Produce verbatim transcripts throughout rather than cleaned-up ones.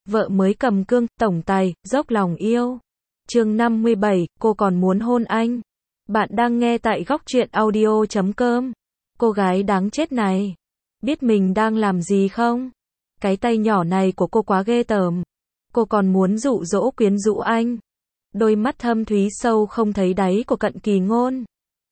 Vợ mới cầm cương, tổng tài, dốc lòng yêu. Chương năm mươi bảy, cô còn muốn hôn anh. Bạn đang nghe tại góc truyện audio chấm com. Cô gái đáng chết này. Biết mình đang làm gì không? Cái tay nhỏ này của cô quá ghê tởm. Cô còn muốn dụ dỗ quyến rũ anh. Đôi mắt thâm thúy sâu không thấy đáy của Cận Kỳ Ngôn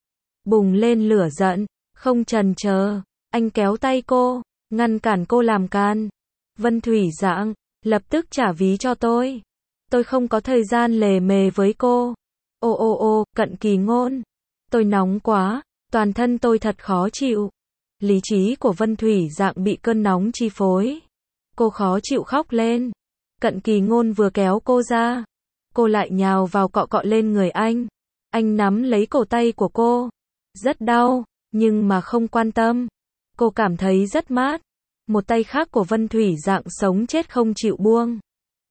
bùng lên lửa giận, không chần chờ, anh kéo tay cô, ngăn cản cô làm can. Vân Thủy Dạng, lập tức trả ví cho tôi. Tôi không có thời gian lề mề với cô. Ô ô ô, Cận Kỳ Ngôn. Tôi nóng quá, toàn thân tôi thật khó chịu. Lý trí của Vân Thủy Dạng bị cơn nóng chi phối. Cô khó chịu khóc lên. Cận Kỳ Ngôn vừa kéo cô ra, cô lại nhào vào cọ cọ lên người anh. Anh nắm lấy cổ tay của cô. Rất đau, nhưng mà không quan tâm. Cô cảm thấy rất mát. Một tay khác của Vân Thủy Dạng sống chết không chịu buông.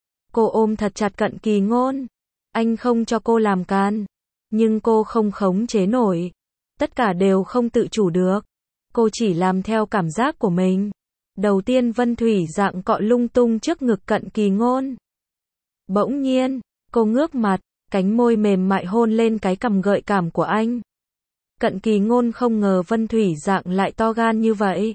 Cô ôm thật chặt Cận Kỳ Ngôn. Anh không cho cô làm can, nhưng cô không khống chế nổi. Tất cả đều không tự chủ được. Cô chỉ làm theo cảm giác của mình. Đầu tiên Vân Thủy Dạng cọ lung tung trước ngực Cận Kỳ Ngôn. Bỗng nhiên, cô ngước mặt, cánh môi mềm mại hôn lên cái cằm gợi cảm của anh. Cận Kỳ Ngôn không ngờ Vân Thủy Dạng lại to gan như vậy.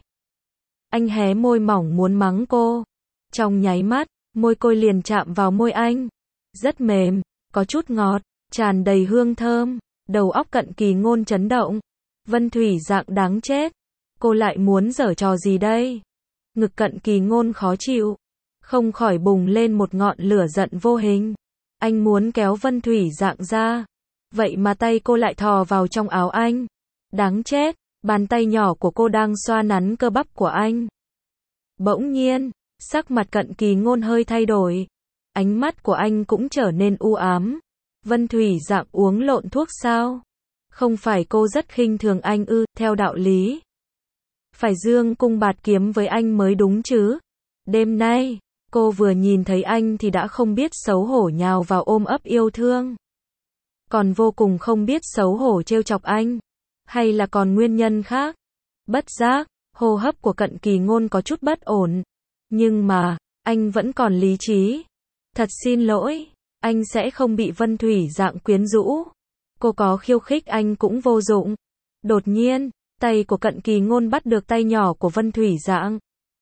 Anh hé môi mỏng muốn mắng cô. Trong nháy mắt, môi cô liền chạm vào môi anh. Rất mềm, có chút ngọt, tràn đầy hương thơm. Đầu óc Cận Kỳ Ngôn chấn động. Vân Thủy Dạng đáng chết. Cô lại muốn giở trò gì đây? Ngực Cận Kỳ Ngôn khó chịu, không khỏi bùng lên một ngọn lửa giận vô hình. Anh muốn kéo Vân Thủy Dạng ra. Vậy mà tay cô lại thò vào trong áo anh. Đáng chết, bàn tay nhỏ của cô đang xoa nắn cơ bắp của anh. Bỗng nhiên, sắc mặt Cận Kỳ Ngôn hơi thay đổi. Ánh mắt của anh cũng trở nên u ám. Vân Thủy Dạng uống lộn thuốc sao? Không phải cô rất khinh thường anh ư, theo đạo lý phải dương cung bạt kiếm với anh mới đúng chứ. Đêm nay, cô vừa nhìn thấy anh thì đã không biết xấu hổ nhào vào ôm ấp yêu thương. Còn vô cùng không biết xấu hổ trêu chọc anh. Hay là còn nguyên nhân khác? Bất giác, hô hấp của Cận Kỳ Ngôn có chút bất ổn. Nhưng mà, anh vẫn còn lý trí. Thật xin lỗi, anh sẽ không bị Vân Thủy Dạng quyến rũ. Cô có khiêu khích anh cũng vô dụng. Đột nhiên, tay của Cận Kỳ Ngôn bắt được tay nhỏ của Vân Thủy Dạng.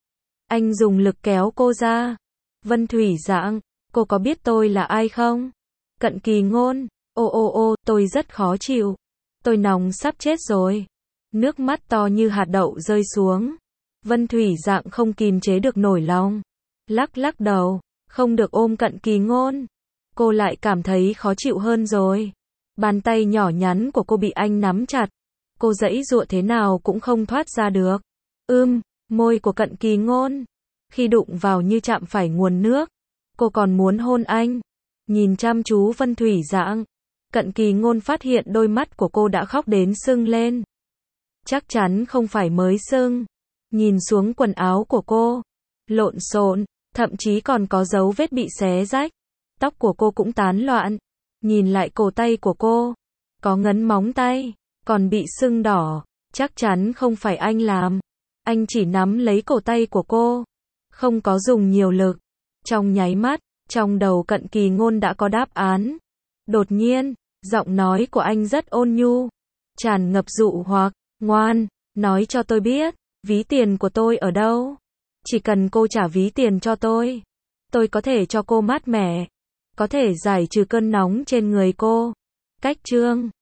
Anh dùng lực kéo cô ra. Vân Thủy Dạng, cô có biết tôi là ai không? Cận Kỳ Ngôn, ô ô ô, tôi rất khó chịu. Tôi nóng sắp chết rồi. Nước mắt to như hạt đậu rơi xuống. Vân Thủy Dạng không kìm chế được nổi lòng. Lắc lắc đầu, không được ôm Cận Kỳ Ngôn. Cô lại cảm thấy khó chịu hơn rồi. Bàn tay nhỏ nhắn của cô bị anh nắm chặt. Cô giãy giụa thế nào cũng không thoát ra được. Ưm, môi của Cận Kỳ Ngôn. Khi đụng vào như chạm phải nguồn nước. Cô còn muốn hôn anh. Nhìn chăm chú Vân Thủy Dạng. Cận Kỳ Ngôn phát hiện đôi mắt của cô đã khóc đến sưng lên. Chắc chắn không phải mới sưng. Nhìn xuống quần áo của cô. Lộn xộn, thậm chí còn có dấu vết bị xé rách. Tóc của cô cũng tán loạn. Nhìn lại cổ tay của cô. Có ngấn móng tay. Còn bị sưng đỏ. Chắc chắn không phải anh làm. Anh chỉ nắm lấy cổ tay của cô. Không có dùng nhiều lực. Trong nháy mắt, trong đầu Cận Kỳ Ngôn đã có đáp án. Đột nhiên, giọng nói của anh rất ôn nhu. Tràn ngập dụ hoặc. Ngoan, nói cho tôi biết. Ví tiền của tôi ở đâu? Chỉ cần cô trả ví tiền cho tôi. Tôi có thể cho cô mát mẻ. Có thể giải trừ cơn nóng trên người cô. Cách chương